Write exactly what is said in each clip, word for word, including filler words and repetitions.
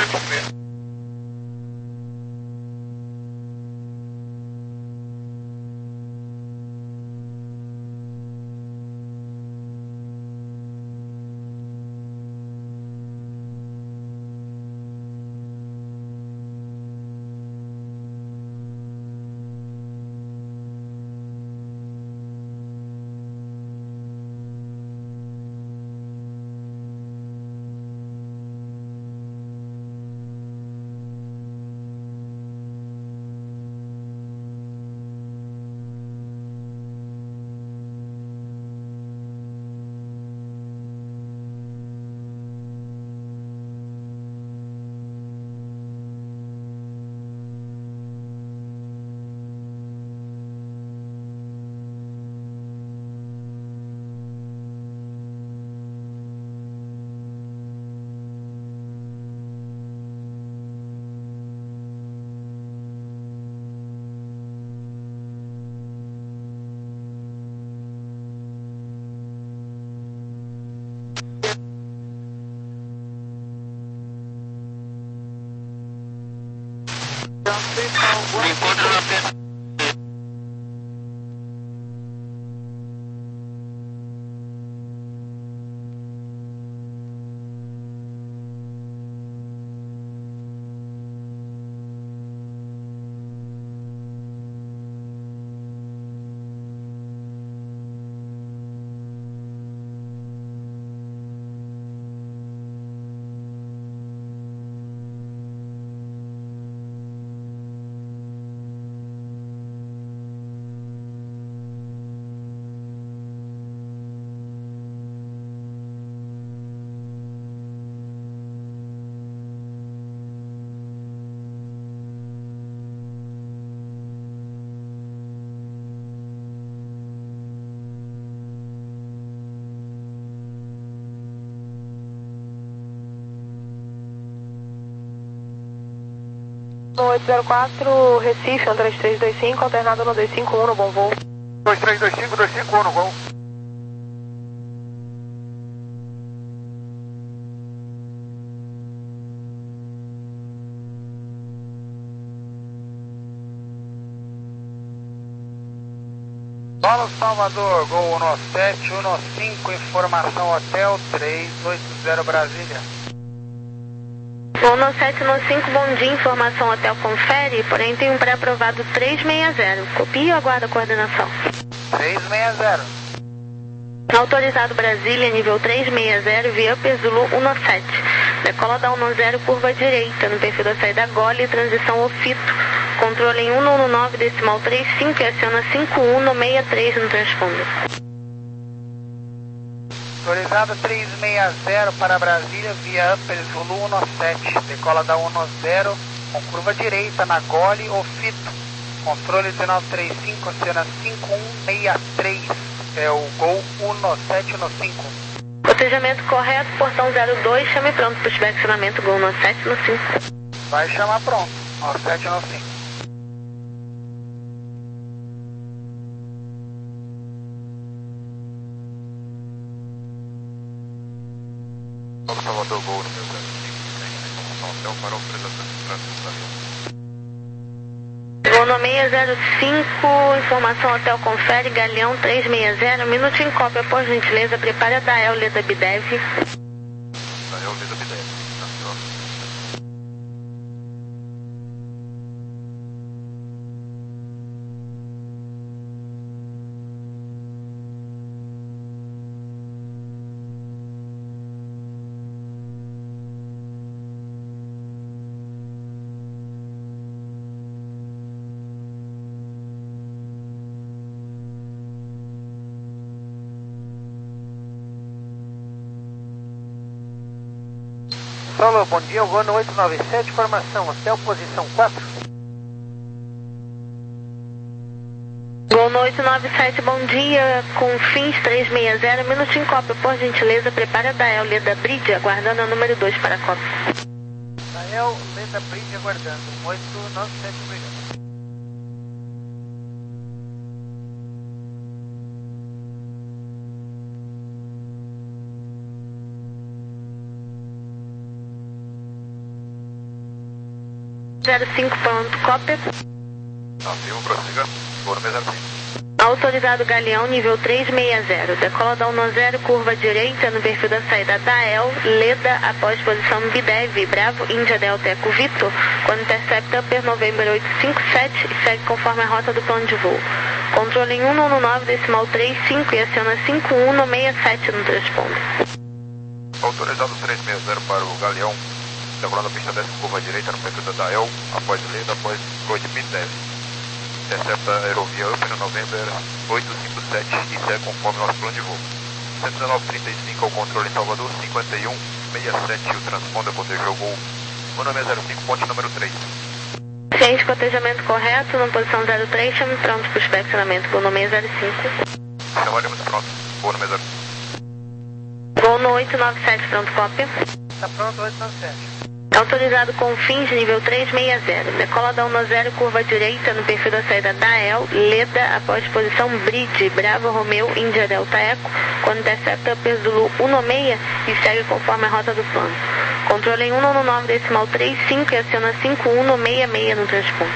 Encontro na pista. oito zero quatro, Recife, um três três dois cinco, alternado no dois cinco um, no bom voo. dois três dois cinco, dois cinco um no voo. Solo Salvador, Gol um sete um cinco, informação Hotel três oito zero Brasília. Gol um sete um cinco, bom dia, informação Hotel confere, porém tem um pré-aprovado três seis zero. Copia ou aguarda a coordenação? três seis zero. Autorizado Brasília, nível três seis zero, via Upper Zulu um sete. Decola da um zero, curva direita, no perfil da saída Gole, transição Ofito. Controle em um um nove, decimal três cinco e aciona cinco um no seis três no transponder. Autorizado três seis zero para Brasília, via Upper Zulu um sete. Decola da um zero, com curva direita na Gole, Ofito. Controle dezenove três cinco, aciona cinco um seis três. É o Gol um sete um cinco. Cotejamento correto, portão zero dois, chame pronto para o estacionamento Gol um sete um cinco. Vai chamar pronto, um sete um cinco. Solo Salvador, Gol número zero cinco, informação Hotel para autorização de trânsito do avião. Gol no seis zero cinco, informação Hotel confere, Galeão três seis zero, minuto em cópia, por gentileza, prepare a Dael Leda Bidev. Dael Leda Bidev, tá, Solo, bom dia, Gol oito nove sete, formação Hotel, posição quatro. Gol no oito nove sete, bom dia, com fins três seis zero, minuto em cópia, por gentileza, prepare a Dael Leda Bridge, aguardando a número dois para a cópia. Dael Leda Bridge aguardando, oito nove sete, obrigado. zero cinco, pronto, cópia. Afirmo, prossiga. Voo número zero cinco. Autorizado Galeão, nível trezentos e sessenta. Decola da dezesseis, curva direita, no perfil da saída da E L, Leda, após posição Bidev, Bravo, Índia Delta Eco Victor, quando intercepta Upper November oitocentos e cinquenta e sete e segue conforme a rota do plano de voo. Controle em cento e nove, decimal trinta e cinco e aciona cinco um um seis sete no transponder. Autorizado trezentos e sessenta para o Galeão, decolando a pista dez, curva direita, no perfil da E L, após Leda, após Code Bidev. Intercepta a aerovia Upper November oitocentos e cinquenta e sete e segue conforme nosso plano de voo. cento e dezenove, trinta e cinco ao controle em Salvador, cinquenta e um, sessenta e sete o transponder protegeu o gol um nove zero cinco, ponte número três. Ciente, cotejamento correto, na posição zero três, chame pronto para o inspecionamento, gol no seis zero cinco. Chamaremos pronto, voo no seis zero cinco. Gol no oitocentos e noventa e sete, pronto, cópia. Está pronto, oitocentos e noventa e sete. Autorizado com fins nível trezentos e sessenta. Decola da dezesseis, curva direita, no perfil da saída da E L, Leda, após posição Bridge, Bravo, Romeu, Índia Delta Eco, quando intercepta Upper Zulu cento e seis e segue conforme a rota do plano. Controle em cento e nove, decimal trinta e cinco e aciona cinco um um seis seis no transponder.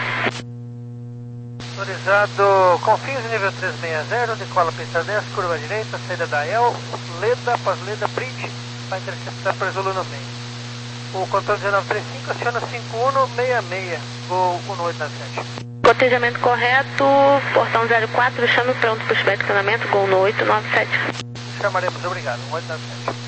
Autorizado com fins nível trezentos e sessenta, decola pista dez, curva direita, saída da E L, Leda, após Leda, Bridge, vai interceptar Upper Zulu no meio. O controle dezenove trinta e cinco aciona cinco um um seis seis, voo um oito nove sete. Cotejamento correto, portão zero quatro, chame pronto para o inspecionamento, gol no oitocentos e noventa e sete. Chamaremos, obrigado, um oito nove sete.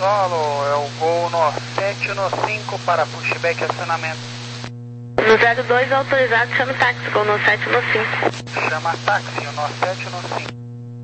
solo, é o voo no sete no cinco para pushback e acionamento. No zero dois autorizado, chame táxi, gol no sete no cinco. Chama táxi, no sete no cinco.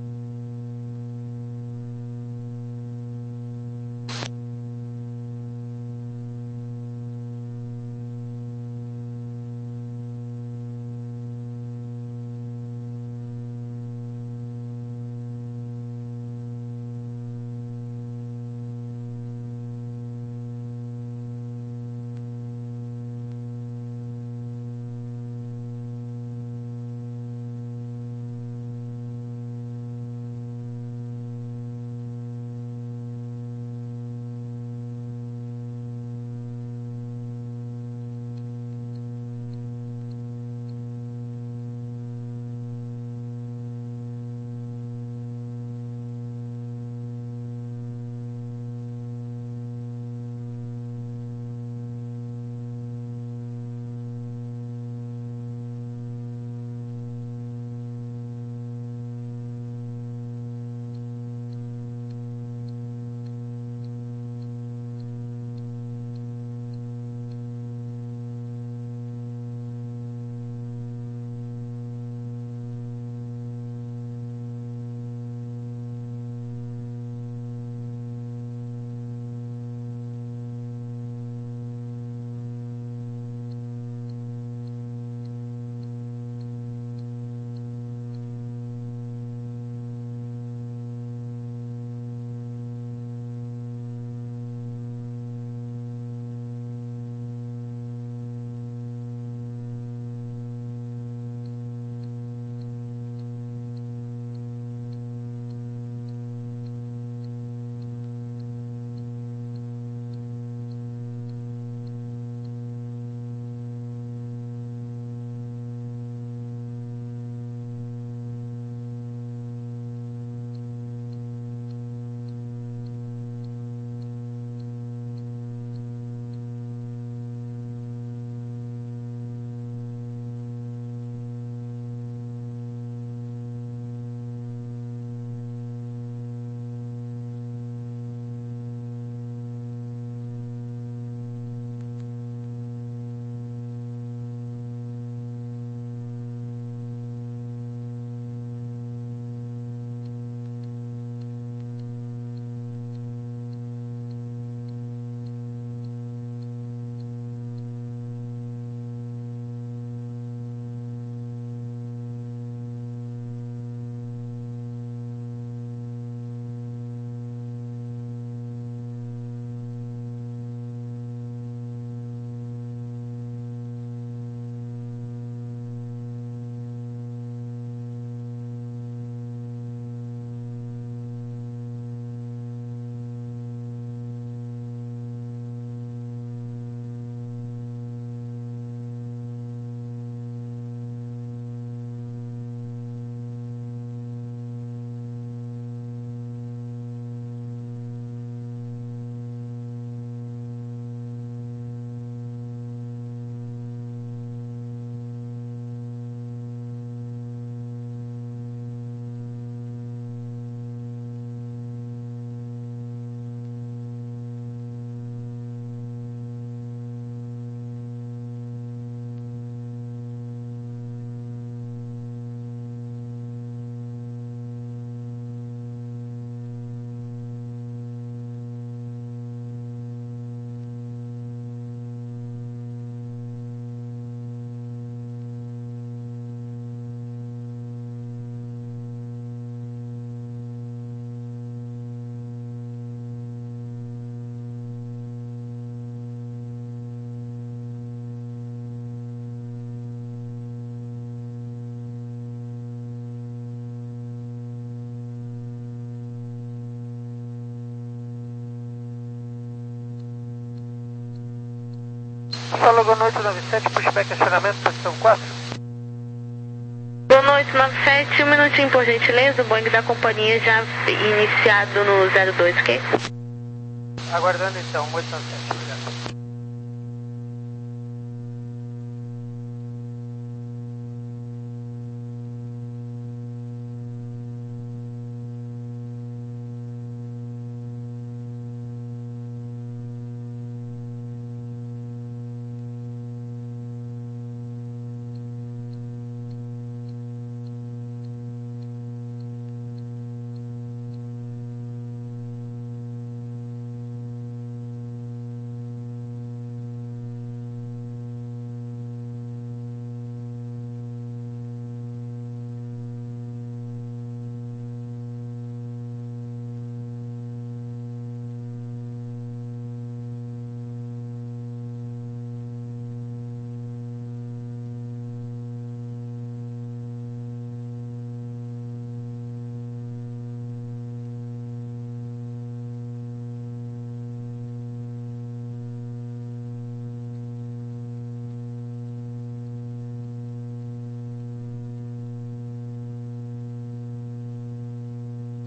Solo boa noite, nove sete, pushback, acionamento, posição quatro. Boa noite, nove sete, um minutinho por gentileza, o Boeing da companhia já iniciado no zero dois, ok? Aguardando então, oito nove sete, obrigado.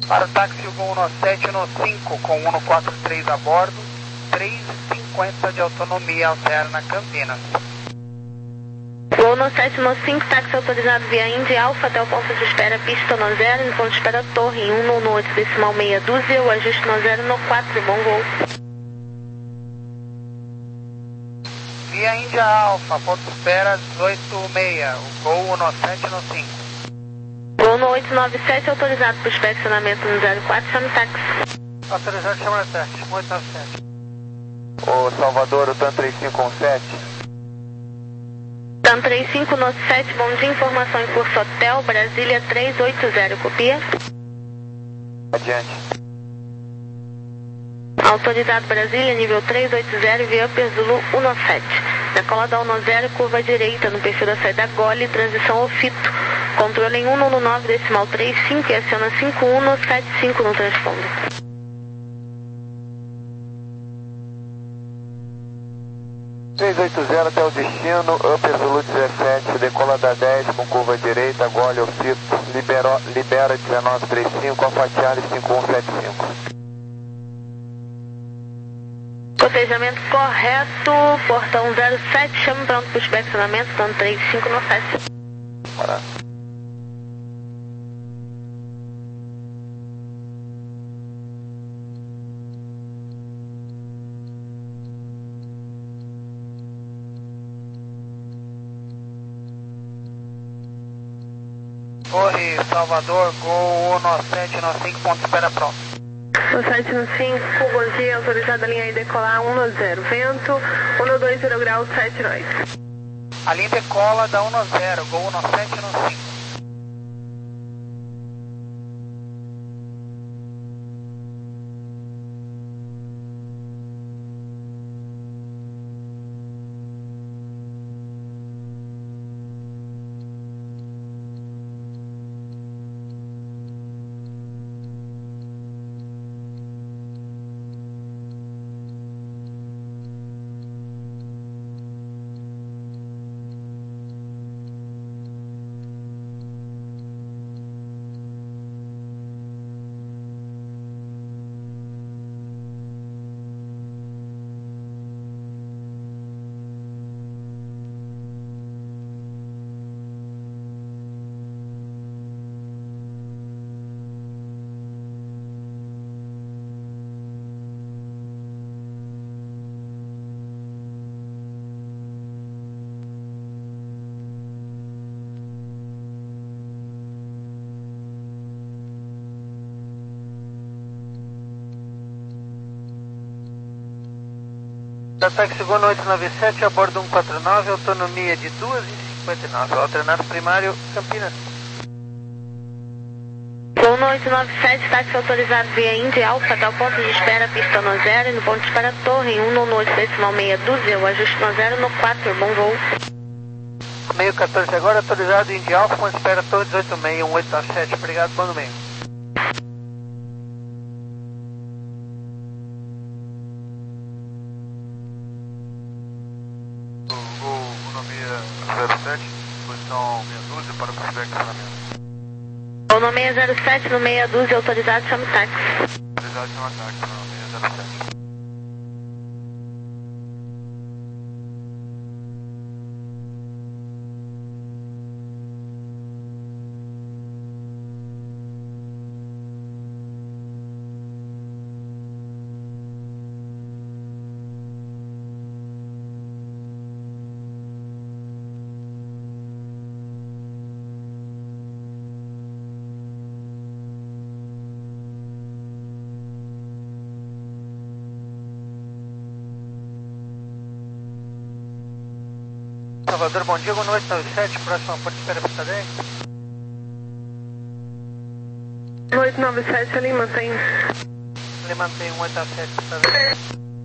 Para o táxi Gol um sete no cinco com um quatro três a bordo, três e cinquenta de autonomia alterna Campinas. Gol no sete no cinco, táxi autorizado via Indy Alfa até o ponto de espera pista no zero, no ponto de espera torre em um no oito decimal meia dúzia, o ajuste no zero no quatro, bom voo. Via Índia Alfa, ponto de espera dezoito meia, o Gol um sete no cinco. Gol no oito nove sete, autorizado para inspecionamento no zero quatro, chame táxi. Autorizado, chama no táxi, oito nove sete. Ô Salvador, o TAM três cinco um sete. TAM três cinco no sete, bom dia, informação em curso Hotel, Brasília três oito zero, copia. Adiante. Autorizado Brasília, nível três oito zero, via Upper Zulu um sete. Decola da um zero, curva direita, no perfil da saída Gole, transição ao Fito. Controle em um no nove decimal trinta e cinco e aciona cinco um no sete cinco no transponder. três oito zero até o destino, Upper Zulu dezessete, decola da dez com curva direita, Gole ao Fito, libera, libera dezenove trinta e cinco, Alfa Charlie cinco um sete cinco. Cotejamento correto, portão zero sete, chame pronto para o inspecionamento, TAM três cinco no sete. Bora. Torre Salvador, Gol um sete no cinco, ponto de espera pronto. No sete no cinco, bom dia, autorizada a linha aí decolar um no zero, vento, um no dois zero grau, sete nós. A linha decola da um zero, Gol um sete no cinco. Ataque segundo oito nove sete, a bordo um quatro nove, autonomia de duas e cinquenta e nove, alternado primário, Campinas. Gol no oito nove sete, táxi autorizado via Indy Alfa até o ponto de espera pista no zero e no ponto de espera torre em um no oito decimal meia dúzia, o ajuste no zero no quatro, bom voo. Meio quatorze agora, autorizado Indy Alfa, ponto de espera torre dezoito meia, um oito nove sete, obrigado, bom domingo. zero sete, posição meia dúzia para o inspecionamento. Gol no seis zero sete, no meia dúzia, autorizado, chame táxi. Autorizado, chama táxi, no seis zero sete. Salvador, bom dia, boa noite, nove sete, próxima porta de espera pista dez. oito nove sete, ali mantém. Ele mantém um oito nove sete, pista dez.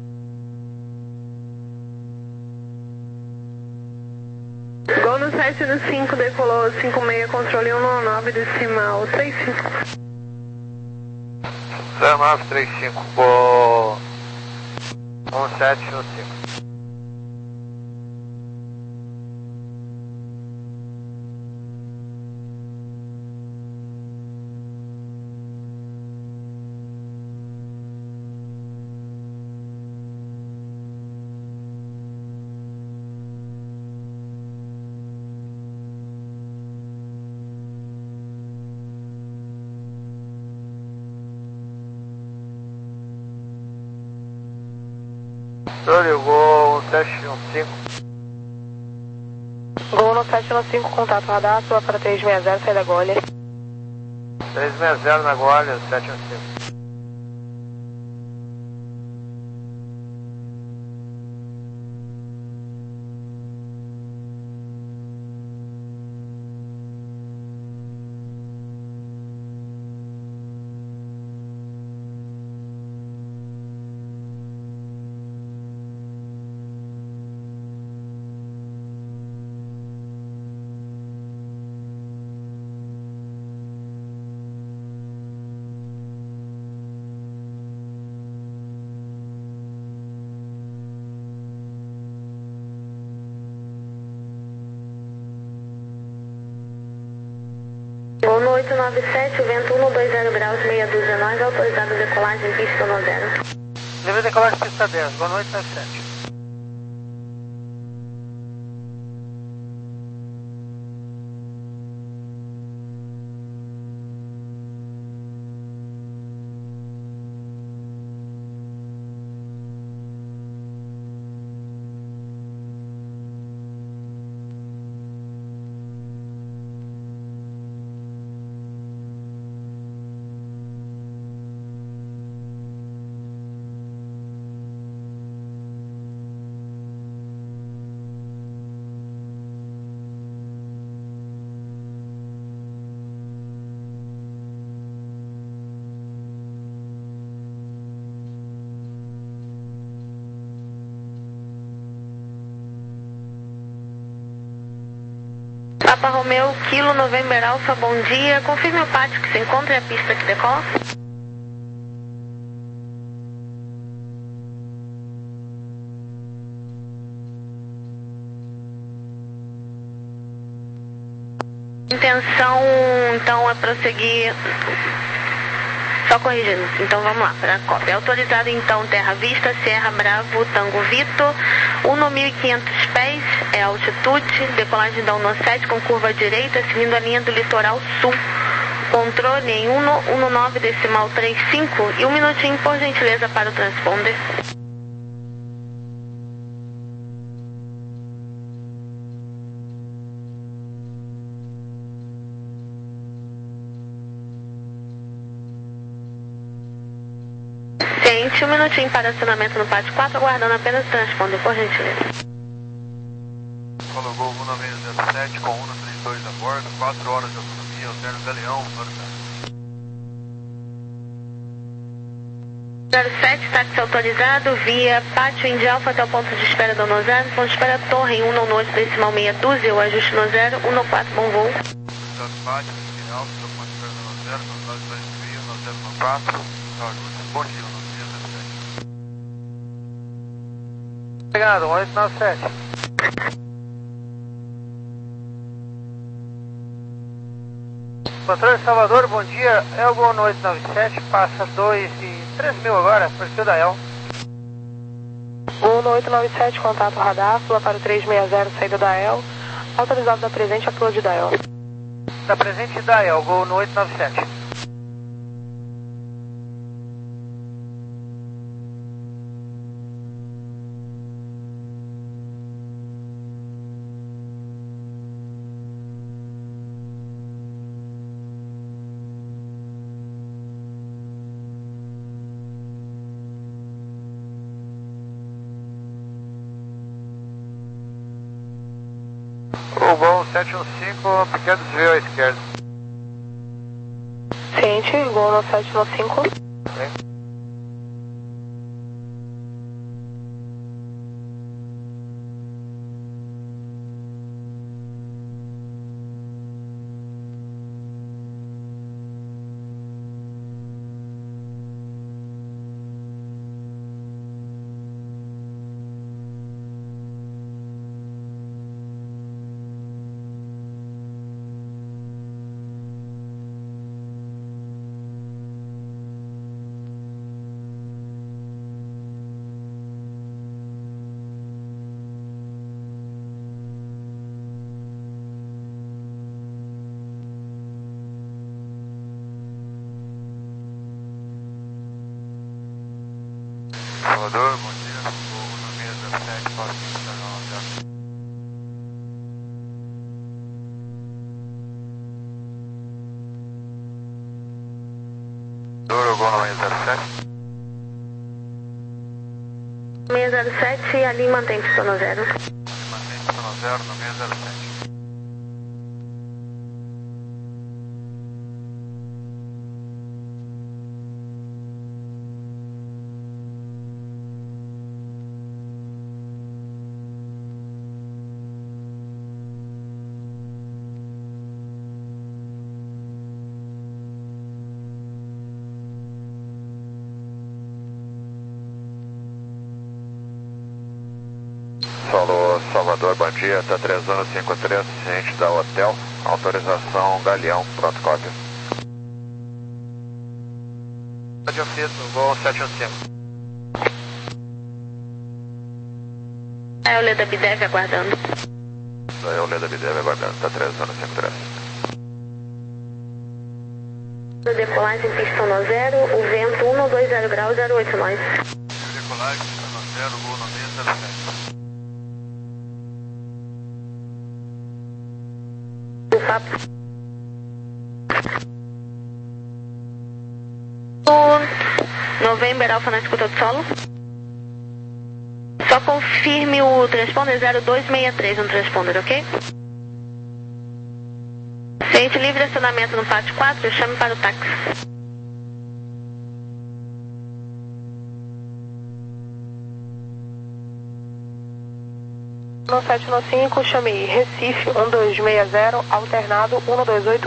Gol no sete no cinco, decolou cinco seis, controle um no nove decimal trinta e cinco. zero nove três cinco, Gol um sete no cinco. Controle, Gol sete um cinco. Gol sete um cinco, contato radar, sua para três seis zero, saída Gole. três seis zero na Gole, sete um cinco. Gol no oito nove sete, vento um dois zero graus, meia dúzia nove, autorizado decolagem, pista no zero. Livre decolagem, pista dez, Gol no oito nove sete. Papa Romeu, Kilo, November Alfa, bom dia. Confirme o pátio que se encontra e a pista que decola. Intenção, então, é prosseguir. Só corrigindo, então vamos lá, para a cópia. Autorizado então Terra Vista, Sierra Bravo, Tango Vito, um mil e quinhentos pés, é altitude, decolagem da um sete com curva direita, seguindo a linha do litoral sul. Controle em um nove decimal trinta e cinco e um minutinho, por gentileza, para o transponder. Um minutinho para acionamento no pátio quatro, aguardando apenas o transponder, por gentileza. Falou Gol um nove zero sete com um trinta e dois a bordo, quatro horas de autonomia, alterno Galeão, zero sete, táxi autorizado, via Pátio Indy Alfa até o ponto de espera do no zero, ponto de espera Torre em um oito decimal meia dúzia, o ajuste no zero, um quatro, bom voo. Pátio Indy Alfa até o ponto de espera do no zero, contato dois mil, no zero no quatro, bom dia. Obrigado, um oito nove sete. Controle Salvador, bom dia. É o Gol no oito nove sete, passa dois e três mil agora, perfil da El. Gol no oito nove sete, contato radar, fila para o três seis zero, saída da El. Autorizado da presente, upload da El. Da presente da El, Gol no oito nove sete. O Gol sete um cinco, pequeno desvio à esquerda. Ciente, Gol no sete um cinco. Sim. Salvador, bom dia. sete, para pista nove. Duro, gol no zero sete. seis zero sete e ali mantém pista no zero. Mantém pista no zero no seis zero sete. Solo Salvador, bom dia, tá três anos cinquenta e três, ciente da hotel, autorização Galeão, pronto, cópia. Rádio Fito, voo sete um cinco. É o Leda Bidev aguardando. É o Leda Bidev aguardando, tá três anos cinquenta e três. Decolagem pista no zero, o vento um dois zero graus, zero oito nós. Decolagem pista no zero, voo no seis zero sete. O papo. November Alfa na escuta do solo. Só confirme o transponder zero dois seis três no transponder, ok? Ciente livre acionamento no pátio quatro, chame para o táxi. No sete um cinco, chame Recife um dois seis zero, alternado um dois oito.